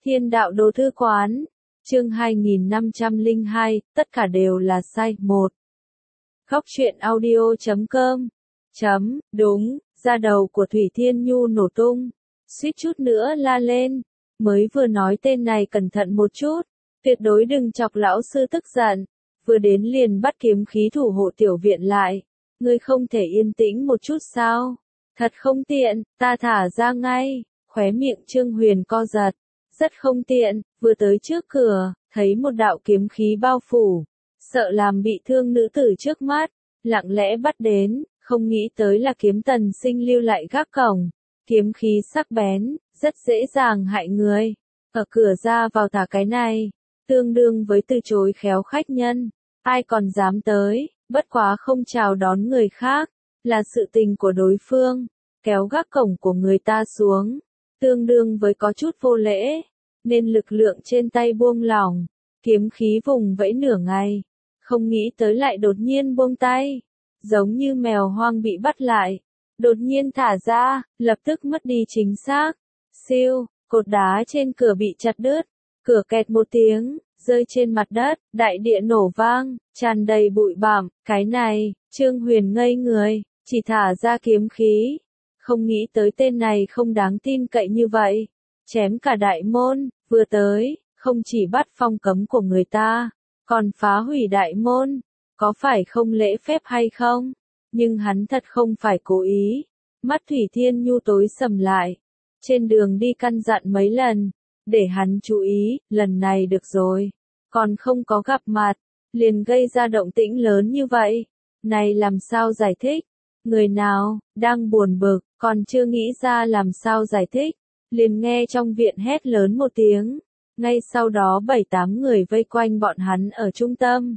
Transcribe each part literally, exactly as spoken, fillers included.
Thiên đạo đồ thư quán, chương hai nghìn năm trăm lẻ hai, tất cả đều là sai. một. Góc truyện audio chấm com. Chấm, đúng, da đầu của Thủy Thiên Nhu nổ tung, suýt chút nữa la lên, mới vừa nói tên này cẩn thận một chút, tuyệt đối đừng chọc lão sư tức giận, vừa đến liền bắt kiếm khí thủ hộ tiểu viện lại, ngươi không thể yên tĩnh một chút sao, thật không tiện, ta thả ra ngay, khóe miệng Trương Huyền co giật, rất không tiện, vừa tới trước cửa, thấy một đạo kiếm khí bao phủ, sợ làm bị thương nữ tử trước mắt, lặng lẽ bắt đến, không nghĩ tới là kiếm tần sinh lưu lại gác cổng, kiếm khí sắc bén, rất dễ dàng hại người, ở cửa ra vào thả cái này, tương đương với từ chối khéo khách nhân, ai còn dám tới, bất quá không chào đón người khác, là sự tình của đối phương, kéo gác cổng của người ta xuống, tương đương với có chút vô lễ, nên lực lượng trên tay buông lỏng, kiếm khí vùng vẫy nửa ngày, không nghĩ tới lại đột nhiên buông tay, giống như mèo hoang bị bắt lại, đột nhiên thả ra, lập tức mất đi chính xác, siêu, cột đá trên cửa bị chặt đứt, cửa kẹt một tiếng, rơi trên mặt đất, đại địa nổ vang, tràn đầy bụi bặm, cái này, Trương Huyền ngây người, chỉ thả ra kiếm khí, không nghĩ tới tên này không đáng tin cậy như vậy, chém cả đại môn, vừa tới, không chỉ bắt phong cấm của người ta, còn phá hủy đại môn, có phải không lễ phép hay không? Nhưng hắn thật không phải cố ý, mắt Thủy Thiên Nhu tối sầm lại, trên đường đi căn dặn mấy lần, để hắn chú ý, lần này được rồi, còn không có gặp mặt, liền gây ra động tĩnh lớn như vậy, này làm sao giải thích? Người nào, đang buồn bực, còn chưa nghĩ ra làm sao giải thích, liền nghe trong viện hét lớn một tiếng, ngay sau đó bảy tám người vây quanh bọn hắn ở trung tâm.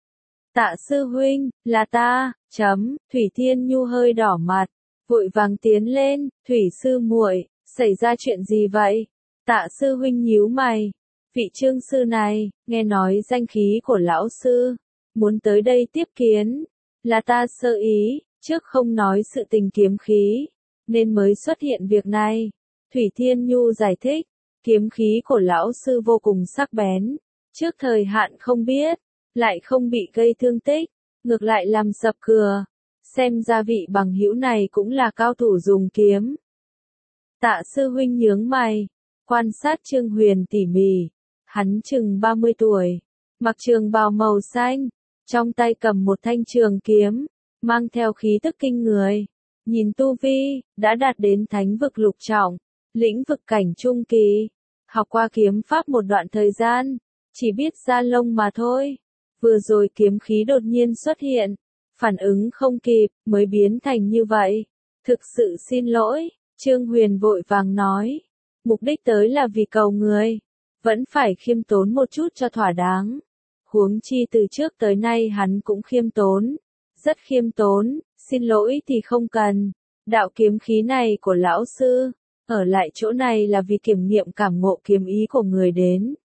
Tạ sư huynh, là ta, chấm, Thủy Thiên Nhu hơi đỏ mặt, vội vàng tiến lên, Thủy sư muội, xảy ra chuyện gì vậy? Tạ sư huynh nhíu mày, vị Trương sư này, nghe nói danh khí của lão sư, muốn tới đây tiếp kiến, là ta sơ ý, trước không nói sự tình kiếm khí, nên mới xuất hiện việc này. Thủy Thiên Nhu giải thích, kiếm khí của lão sư vô cùng sắc bén, trước thời hạn không biết, lại không bị gây thương tích, ngược lại làm sập cửa, xem ra vị bằng hữu này cũng là cao thủ dùng kiếm. Tạ sư huynh nhướng mày, quan sát Trương Huyền tỉ mỉ, hắn chừng ba mươi tuổi, mặc trường bào màu xanh, trong tay cầm một thanh trường kiếm, mang theo khí tức kinh người, nhìn tu vi, đã đạt đến thánh vực lục trọng, lĩnh vực cảnh trung kỳ, học qua kiếm pháp một đoạn thời gian, chỉ biết ra lông mà thôi, vừa rồi kiếm khí đột nhiên xuất hiện, phản ứng không kịp, mới biến thành như vậy, thực sự xin lỗi, Trương Huyền vội vàng nói, mục đích tới là vì cầu người, vẫn phải khiêm tốn một chút cho thỏa đáng, huống chi từ trước tới nay hắn cũng khiêm tốn, rất khiêm tốn, xin lỗi thì không cần, đạo kiếm khí này của lão sư, ở lại chỗ này là vì kiểm nghiệm cảm ngộ kiếm ý của người đến.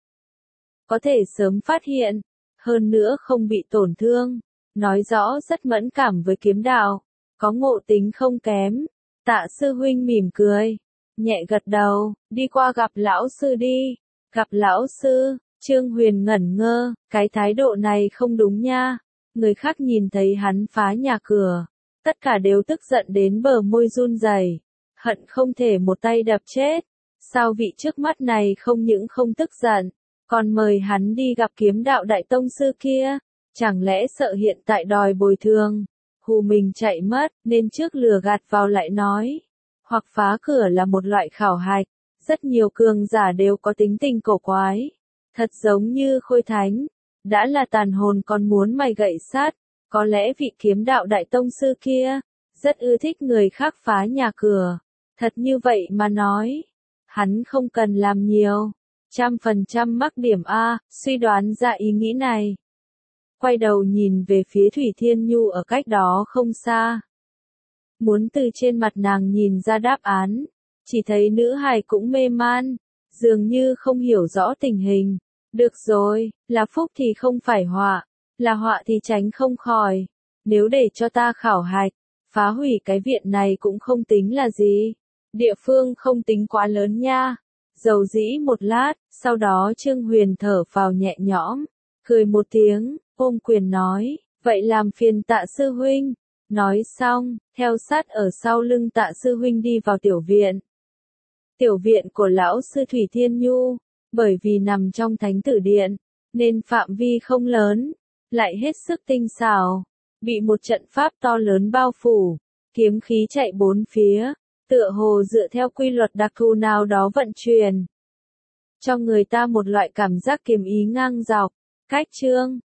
Có thể sớm phát hiện, hơn nữa không bị tổn thương, nói rõ rất mẫn cảm với kiếm đạo, có ngộ tính không kém. Tạ sư huynh mỉm cười, nhẹ gật đầu, đi qua gặp lão sư đi, gặp lão sư, Trương Huyền ngẩn ngơ, cái thái độ này không đúng nha, người khác nhìn thấy hắn phá nhà cửa, tất cả đều tức giận đến bờ môi run rẩy, hận không thể một tay đập chết, sao vị trước mắt này không những không tức giận, còn mời hắn đi gặp kiếm đạo đại tông sư kia, chẳng lẽ sợ hiện tại đòi bồi thường, hù mình chạy mất, nên trước lừa gạt vào lại nói, hoặc phá cửa là một loại khảo hạch, rất nhiều cường giả đều có tính tình cổ quái, thật giống như Khôi Thánh, đã là tàn hồn còn muốn mày gậy sát, có lẽ vị kiếm đạo đại tông sư kia, rất ưa thích người khác phá nhà cửa, thật như vậy mà nói, hắn không cần làm nhiều. Trăm phần trăm mắc điểm A, suy đoán ra ý nghĩ này. Quay đầu nhìn về phía Thủy Thiên Nhu ở cách đó không xa. Muốn từ trên mặt nàng nhìn ra đáp án, chỉ thấy nữ hài cũng mê man, dường như không hiểu rõ tình hình. Được rồi, là phúc thì không phải họa, là họa thì tránh không khỏi. Nếu để cho ta khảo hạch, phá hủy cái viện này cũng không tính là gì. Địa phương không tính quá lớn nha. Dầu dĩ một lát, sau đó Trương Huyền thở phào nhẹ nhõm, cười một tiếng, ôm quyền nói, vậy làm phiền Tạ sư huynh. Nói xong, theo sát ở sau lưng Tạ sư huynh đi vào tiểu viện. Tiểu viện của lão sư Thủy Thiên Nhu, bởi vì nằm trong thánh tử điện, nên phạm vi không lớn, lại hết sức tinh xảo, bị một trận pháp to lớn bao phủ, kiếm khí chạy bốn phía, tựa hồ dựa theo quy luật đặc thù nào đó vận chuyển, cho người ta một loại cảm giác kiềm ý ngang dọc. Cách chương